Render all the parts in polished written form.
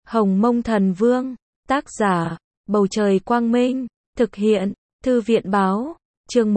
Hồng Mông Thần Vương, tác giả, Bầu Trời Quang Minh, thực hiện, Thư viện Báo, chương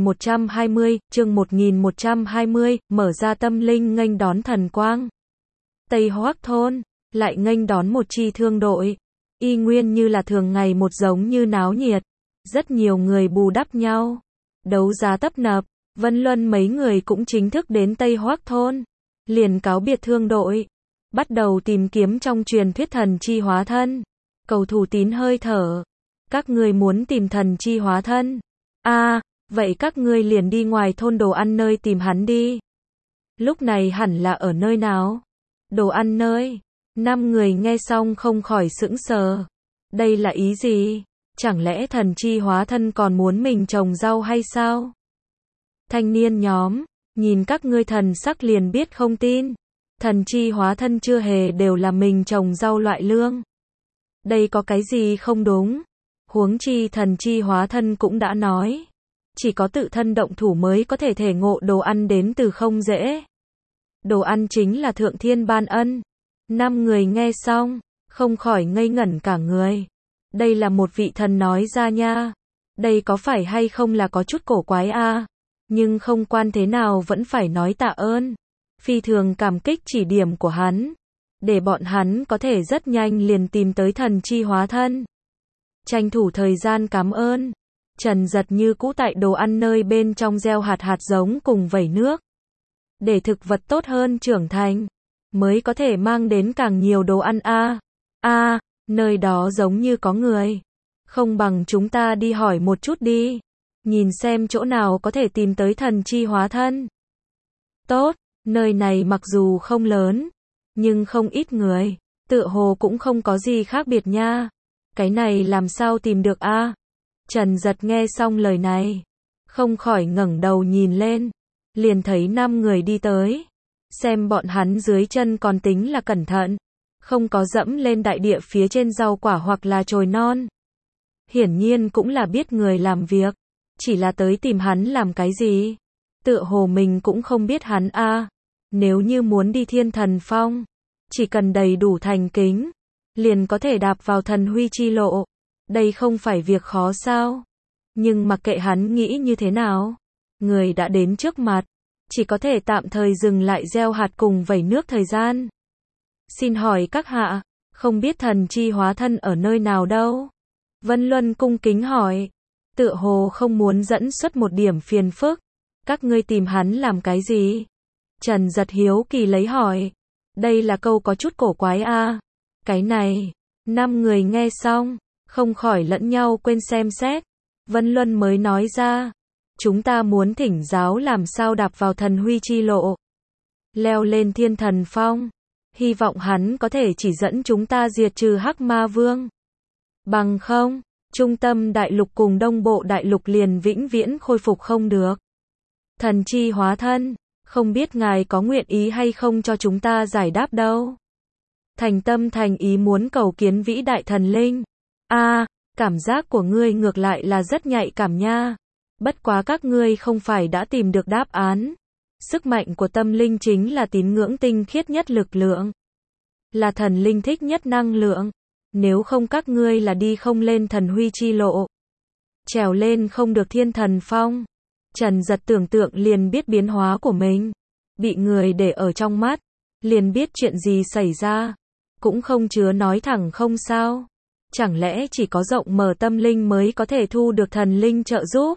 1120, mở ra tâm linh nghênh đón thần quang. Tây Hoắc thôn, lại nghênh đón một chi thương đội, y nguyên như là thường ngày một giống như náo nhiệt, rất nhiều người bù đắp nhau, đấu giá tấp nập, Vân Luân mấy người cũng chính thức đến Tây Hoắc thôn, liền cáo biệt thương đội, bắt đầu tìm kiếm trong truyền thuyết thần chi hóa thân, cầu thủ tín hơi thở. Các ngươi muốn tìm thần chi hóa thân? Vậy các ngươi liền đi ngoài thôn đồ ăn nơi tìm hắn đi. Lúc này hẳn là ở nơi nào? Đồ ăn nơi. 5 người nghe xong không khỏi sững sờ. Đây là ý gì? Chẳng lẽ thần chi hóa thân còn muốn mình trồng rau hay sao? Thanh niên nhóm, nhìn các ngươi thần sắc liền biết không tin. Thần chi hóa thân chưa hề đều là mình trồng rau loại lương. Đây có cái gì không đúng? Huống chi thần chi hóa thân cũng đã nói, chỉ có tự thân động thủ mới có thể thể ngộ đồ ăn đến từ không dễ. Đồ ăn chính là thượng thiên ban ân. 5 người nghe xong, không khỏi ngây ngẩn cả người. Đây là một vị thần nói ra nha. Đây có phải hay không là có chút cổ quái a? Nhưng không quan thế nào vẫn phải nói tạ ơn. Phi thường cảm kích chỉ điểm của hắn, để bọn hắn có thể rất nhanh liền tìm tới thần chi hóa thân. Tranh thủ thời gian cảm ơn. Trần Giật như cũ tại đồ ăn nơi bên trong gieo hạt giống cùng vẩy nước. Để thực vật tốt hơn trưởng thành, mới có thể mang đến càng nhiều đồ ăn nơi đó giống như có người. Không bằng chúng ta đi hỏi một chút đi. Nhìn xem chỗ nào có thể tìm tới thần chi hóa thân. Tốt, nơi này mặc dù không lớn, nhưng không ít người, tựa hồ cũng không có gì khác biệt nha. Cái này làm sao tìm được a? Trần Giật nghe xong lời này, không khỏi ngẩng đầu nhìn lên, liền thấy 5 người đi tới. Xem bọn hắn dưới chân còn tính là cẩn thận, không có dẫm lên đại địa phía trên rau quả hoặc là chồi non. Hiển nhiên cũng là biết người làm việc, chỉ là tới tìm hắn làm cái gì? Tựa hồ mình cũng không biết hắn a. Nếu như muốn đi Thiên Thần Phong, chỉ cần đầy đủ thành kính, liền có thể đạp vào thần huy chi lộ. Đây không phải việc khó sao? Nhưng mặc kệ hắn nghĩ như thế nào, người đã đến trước mặt, chỉ có thể tạm thời dừng lại gieo hạt cùng vẩy nước thời gian. Xin hỏi các hạ, không biết thần chi hóa thân ở nơi nào đâu? Vân Luân cung kính hỏi, tựa hồ không muốn dẫn xuất một điểm phiền phức. Các ngươi tìm hắn làm cái gì? Trần Giật hiếu kỳ lấy hỏi. Đây là câu có chút cổ quái a. Cái này, 5 người nghe xong, không khỏi lẫn nhau quên xem xét. Vân Luân mới nói ra, chúng ta muốn thỉnh giáo làm sao đạp vào thần huy chi lộ, leo lên Thiên Thần Phong, hy vọng hắn có thể chỉ dẫn chúng ta diệt trừ Hắc Ma Vương. Bằng không, Trung Tâm Đại Lục cùng Đông Bộ Đại Lục liền vĩnh viễn khôi phục không được. Thần chi hóa thân, không biết ngài có nguyện ý hay không cho chúng ta giải đáp đâu. Thành tâm thành ý muốn cầu kiến vĩ đại thần linh. Cảm giác của ngươi ngược lại là rất nhạy cảm nha. Bất quá các ngươi không phải đã tìm được đáp án. Sức mạnh của tâm linh chính là tín ngưỡng tinh khiết nhất lực lượng. Là thần linh thích nhất năng lượng. Nếu không các ngươi là đi không lên thần huy chi lộ. Trèo lên không được Thiên Thần Phong. Trần Giật tưởng tượng liền biết biến hóa của mình. Bị người để ở trong mắt, liền biết chuyện gì xảy ra. Cũng không chứa nói thẳng không sao. Chẳng lẽ chỉ có rộng mở tâm linh mới có thể thu được thần linh trợ giúp?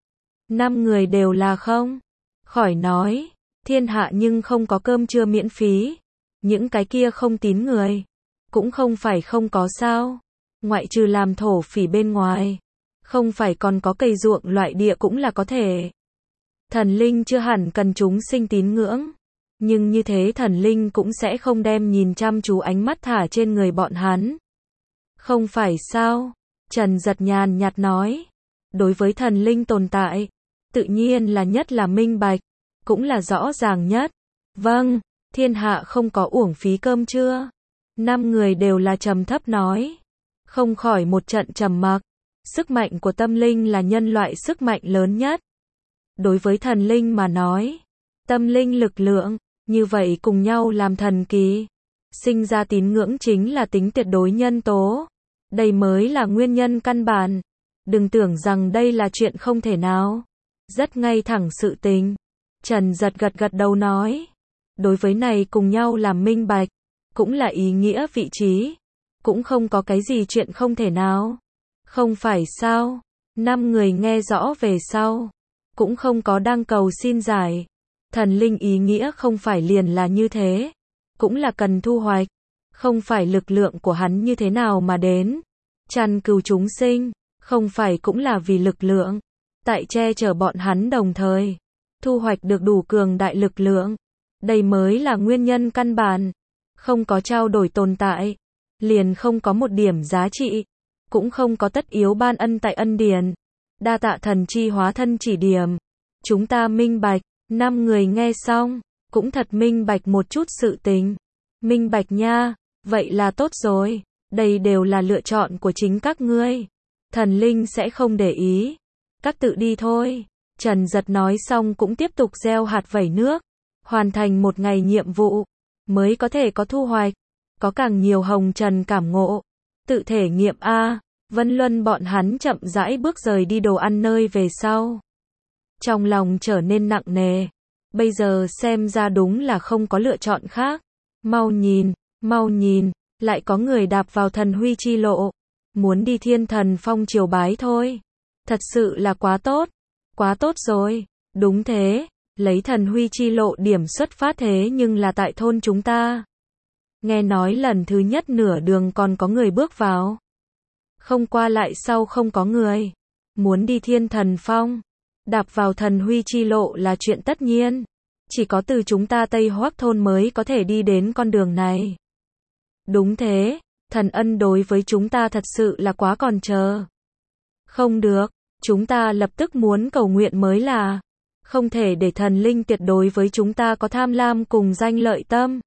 5 người đều là không. Khỏi nói, thiên hạ nhưng không có cơm trưa miễn phí. Những cái kia không tín người, cũng không phải không có sao. Ngoại trừ làm thổ phỉ bên ngoài, không phải còn có cây ruộng loại địa cũng là có thể. Thần linh chưa hẳn cần chúng sinh tín ngưỡng, nhưng như thế thần linh cũng sẽ không đem nhìn chăm chú ánh mắt thả trên người bọn hắn. Không phải sao? Trần Giật nhàn nhạt nói. Đối với thần linh tồn tại, tự nhiên là nhất là minh bạch, cũng là rõ ràng nhất. Vâng, thiên hạ không có uổng phí cơm trưa. 5 người đều là trầm thấp nói. Không khỏi một trận trầm mặc. Sức mạnh của tâm linh là nhân loại sức mạnh lớn nhất. Đối với thần linh mà nói, tâm linh lực lượng, như vậy cùng nhau làm thần kỳ. Sinh ra tín ngưỡng chính là tính tuyệt đối nhân tố. Đây mới là nguyên nhân căn bản. Đừng tưởng rằng đây là chuyện không thể nào. Rất ngay thẳng sự tình. Trần Giật gật gật đầu nói. Đối với này cùng nhau làm minh bạch. Cũng là ý nghĩa vị trí. Cũng không có cái gì chuyện không thể nào. Không phải sao? 5 người nghe rõ về sau. Cũng không có đang cầu xin giải. Thần linh ý nghĩa không phải liền là như thế. Cũng là cần thu hoạch. Không phải lực lượng của hắn như thế nào mà đến. Chăn cứu chúng sinh. Không phải cũng là vì lực lượng. Tại che chở bọn hắn đồng thời. Thu hoạch được đủ cường đại lực lượng. Đây mới là nguyên nhân căn bản. Không có trao đổi tồn tại. Liền không có một điểm giá trị. Cũng không có tất yếu ban ân tại ân điển. Đa tạ thần chi hóa thân chỉ điểm. Chúng ta minh bạch. 5 người nghe xong. Cũng thật minh bạch một chút sự tình. Minh bạch nha. Vậy là tốt rồi. Đây đều là lựa chọn của chính các ngươi. Thần linh sẽ không để ý. Các tự đi thôi. Trần Giật nói xong cũng tiếp tục gieo hạt vẩy nước. Hoàn thành một ngày nhiệm vụ. Mới có thể có thu hoạch. Có càng nhiều hồng trần cảm ngộ. Tự thể nghiệm a. Vân Luân bọn hắn chậm rãi bước rời đi đồ ăn nơi về sau. Trong lòng trở nên nặng nề. Bây giờ xem ra đúng là không có lựa chọn khác. Mau nhìn, lại có người đạp vào thần huy chi lộ. Muốn đi Thiên Thần Phong triều bái thôi. Thật sự là quá tốt rồi. Đúng thế, lấy thần huy chi lộ điểm xuất phát thế nhưng là tại thôn chúng ta. Nghe nói lần thứ nhất nửa đường còn có người bước vào. Không qua lại sau không có người. Muốn đi Thiên Thần Phong. Đạp vào thần huy chi lộ là chuyện tất nhiên. Chỉ có từ chúng ta Tây Hoắc thôn mới có thể đi đến con đường này. Đúng thế, thần ân đối với chúng ta thật sự là quá còn chờ. Không được, chúng ta lập tức muốn cầu nguyện mới là. Không thể để thần linh tuyệt đối với chúng ta có tham lam cùng danh lợi tâm.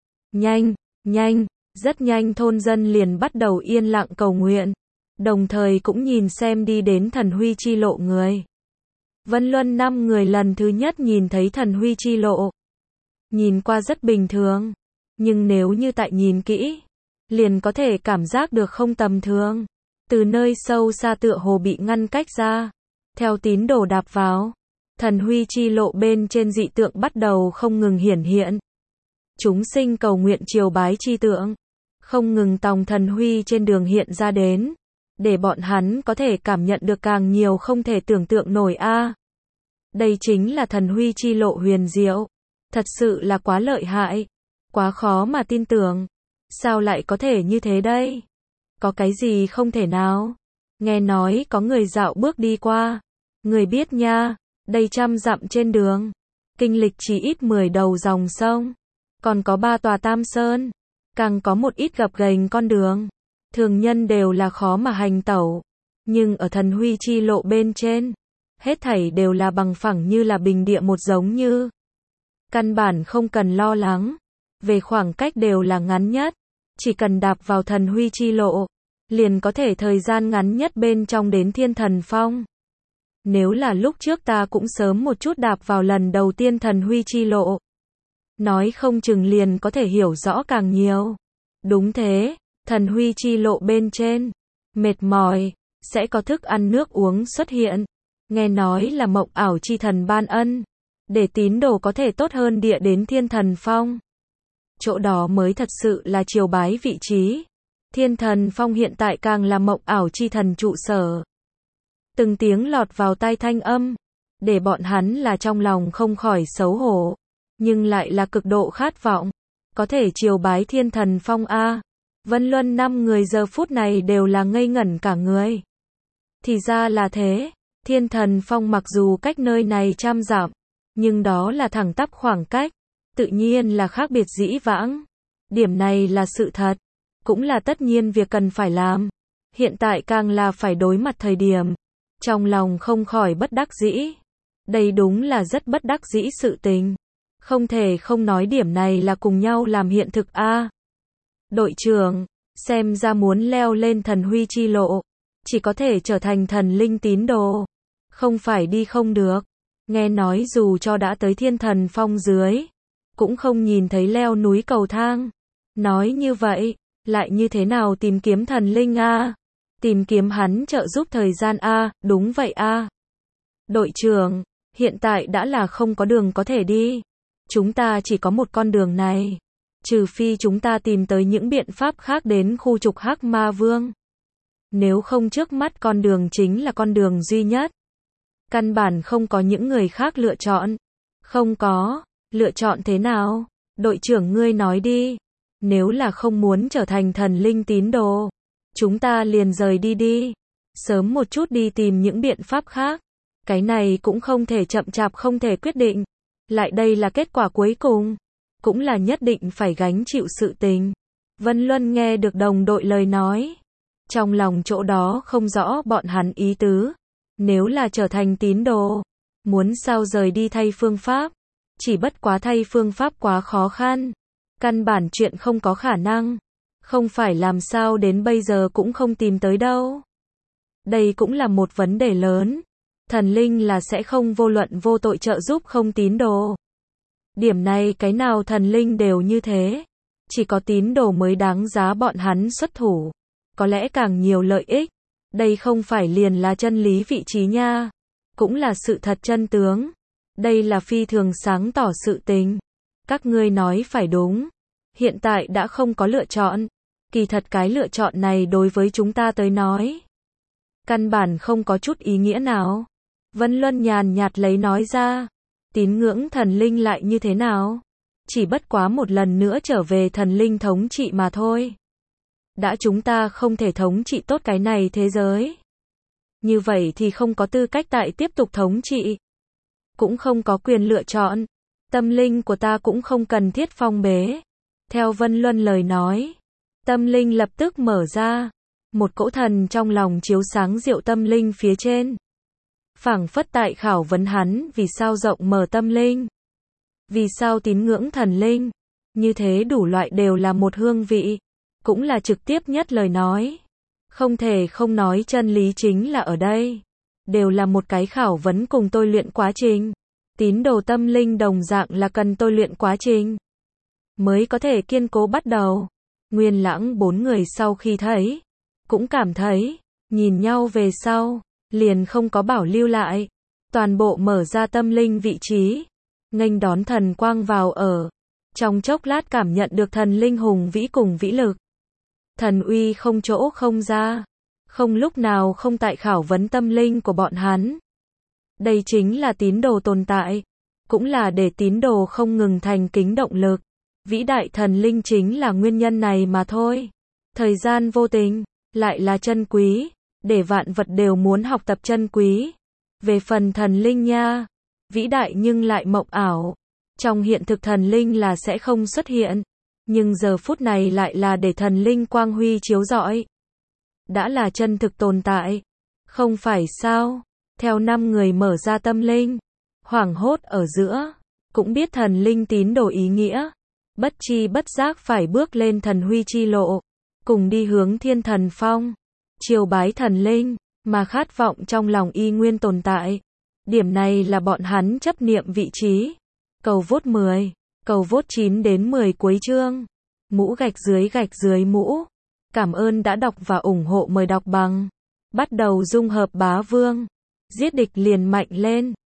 Nhanh, rất nhanh thôn dân liền bắt đầu yên lặng cầu nguyện. Đồng thời cũng nhìn xem đi đến thần huy chi lộ người. Vân Luân 5 người lần thứ nhất nhìn thấy thần huy chi lộ. Nhìn qua rất bình thường. Nhưng nếu như tại nhìn kỹ, liền có thể cảm giác được không tầm thường. Từ nơi sâu xa tựa hồ bị ngăn cách ra. Theo tín đồ đạp vào, thần huy chi lộ bên trên dị tượng bắt đầu không ngừng hiển hiện. Chúng sinh cầu nguyện triều bái chi tượng. Không ngừng tòng thần huy trên đường hiện ra đến. Để bọn hắn có thể cảm nhận được càng nhiều không thể tưởng tượng nổi a. Đây chính là thần huy chi lộ huyền diệu. Thật sự là quá lợi hại. Quá khó mà tin tưởng. Sao lại có thể như thế đây? Có cái gì không thể nào? Nghe nói có người dạo bước đi qua. Người biết nha, đây 100 dặm trên đường. Kinh lịch chỉ ít 10 đầu dòng sông. Còn có 3 tòa Tam Sơn. Càng có một ít gập ghềnh con đường. Thường nhân đều là khó mà hành tẩu. Nhưng ở thần huy chi lộ bên trên, hết thảy đều là bằng phẳng như là bình địa một giống như. Căn bản không cần lo lắng. Về khoảng cách đều là ngắn nhất. Chỉ cần đạp vào thần huy chi lộ, liền có thể thời gian ngắn nhất bên trong đến Thiên Thần Phong. Nếu là lúc trước ta cũng sớm một chút đạp vào lần đầu tiên thần huy chi lộ. Nói không chừng liền có thể hiểu rõ càng nhiều. Đúng thế, thần huy chi lộ bên trên, mệt mỏi, sẽ có thức ăn nước uống xuất hiện. Nghe nói là mộng ảo chi thần ban ân, để tín đồ có thể tốt hơn địa đến Thiên Thần Phong. Chỗ đó mới thật sự là triều bái vị trí. Thiên Thần Phong hiện tại càng là mộng ảo chi thần trụ sở. Từng tiếng lọt vào tai thanh âm, để bọn hắn là trong lòng không khỏi xấu hổ, nhưng lại là cực độ khát vọng. Có thể triều bái Thiên Thần Phong a. Vân Luân 5 người giờ phút này đều là ngây ngẩn cả người. Thì ra là thế, Thiên Thần Phong mặc dù cách nơi này 100 dặm, nhưng đó là thẳng tắp khoảng cách, tự nhiên là khác biệt dĩ vãng. Điểm này là sự thật, cũng là tất nhiên việc cần phải làm. Hiện tại càng là phải đối mặt thời điểm, trong lòng không khỏi bất đắc dĩ. Đây đúng là rất bất đắc dĩ sự tình. Không thể không nói điểm này là cùng nhau làm hiện thực a. Đội trưởng, xem ra muốn leo lên thần huy chi lộ, chỉ có thể trở thành thần linh tín đồ. Không phải đi không được. Nghe nói dù cho đã tới Thiên Thần Phong dưới, cũng không nhìn thấy leo núi cầu thang. Nói như vậy, lại như thế nào tìm kiếm thần linh a? Tìm kiếm hắn trợ giúp thời gian a, đúng vậy a. Đội trưởng, hiện tại đã là không có đường có thể đi. Chúng ta chỉ có một con đường này. Trừ phi chúng ta tìm tới những biện pháp khác đến khu trục Hắc Ma Vương. Nếu không trước mắt con đường chính là con đường duy nhất. Căn bản không có những người khác lựa chọn. Không có, lựa chọn thế nào? Đội trưởng ngươi nói đi. Nếu là không muốn trở thành thần linh tín đồ, chúng ta liền rời đi đi. Sớm một chút đi tìm những biện pháp khác. Cái này cũng không thể chậm chạp không thể quyết định. Lại đây là kết quả cuối cùng. Cũng là nhất định phải gánh chịu sự tình. Vân Luân nghe được đồng đội lời nói. Trong lòng chỗ đó không rõ bọn hắn ý tứ. Nếu là trở thành tín đồ, muốn sao rời đi thay phương pháp. Chỉ bất quá thay phương pháp quá khó khăn. Căn bản chuyện không có khả năng. Không phải làm sao đến bây giờ cũng không tìm tới đâu. Đây cũng là một vấn đề lớn. Thần linh là sẽ không vô luận vô tội trợ giúp không tín đồ. Điểm này cái nào thần linh đều như thế. Chỉ có tín đồ mới đáng giá bọn hắn xuất thủ. Có lẽ càng nhiều lợi ích. Đây không phải liền là chân lý vị trí nha. Cũng là sự thật chân tướng. Đây là phi thường sáng tỏ sự tình. Các ngươi nói phải đúng. Hiện tại đã không có lựa chọn. Kỳ thật cái lựa chọn này đối với chúng ta tới nói. Căn bản không có chút ý nghĩa nào. Vân Luân nhàn nhạt lấy nói ra. Tín ngưỡng thần linh lại như thế nào? Chỉ bất quá một lần nữa trở về thần linh thống trị mà thôi. Đã chúng ta không thể thống trị tốt cái này thế giới. Như vậy thì không có tư cách tại tiếp tục thống trị. Cũng không có quyền lựa chọn. Tâm linh của ta cũng không cần thiết phong bế. Theo Vân Luân lời nói. Tâm linh lập tức mở ra. Một cỗ thần trong lòng chiếu sáng diệu tâm linh phía trên. Phảng phất tại khảo vấn hắn vì sao rộng mở tâm linh. Vì sao tín ngưỡng thần linh. Như thế đủ loại đều là một hương vị. Cũng là trực tiếp nhất lời nói. Không thể không nói chân lý chính là ở đây. Đều là một cái khảo vấn cùng tôi luyện quá trình. Tín đồ tâm linh đồng dạng là cần tôi luyện quá trình. Mới có thể kiên cố bắt đầu. Nguyên Lãng bốn người sau khi thấy. Cũng cảm thấy. Nhìn nhau về sau. Liền không có bảo lưu lại. Toàn bộ mở ra tâm linh vị trí. Nghênh đón thần quang vào ở. Trong chốc lát cảm nhận được thần linh hùng vĩ cùng vĩ lực. Thần uy không chỗ không ra. Không lúc nào không tại khảo vấn tâm linh của bọn hắn. Đây chính là tín đồ tồn tại. Cũng là để tín đồ không ngừng thành kính động lực. Vĩ đại thần linh chính là nguyên nhân này mà thôi. Thời gian vô tình. Lại là chân quý. Để vạn vật đều muốn học tập chân quý. Về phần thần linh nha. Vĩ đại nhưng lại mộng ảo. Trong hiện thực thần linh là sẽ không xuất hiện. Nhưng giờ phút này lại là để thần linh quang huy chiếu rọi. Đã là chân thực tồn tại. Không phải sao? Theo 5 người mở ra tâm linh. Hoảng hốt ở giữa. Cũng biết thần linh tín đồ ý nghĩa. Bất chi bất giác phải bước lên thần huy chi lộ. Cùng đi hướng thiên thần phong. Triều bái thần linh. Mà khát vọng trong lòng y nguyên tồn tại. Điểm này là bọn hắn chấp niệm vị trí. Cầu vote 10. Cầu vote 9 đến 10 cuối chương. Mũ gạch dưới mũ. Cảm ơn đã đọc và ủng hộ, mời đọc bằng. Bắt đầu dung hợp bá vương. Giết địch liền mạnh lên.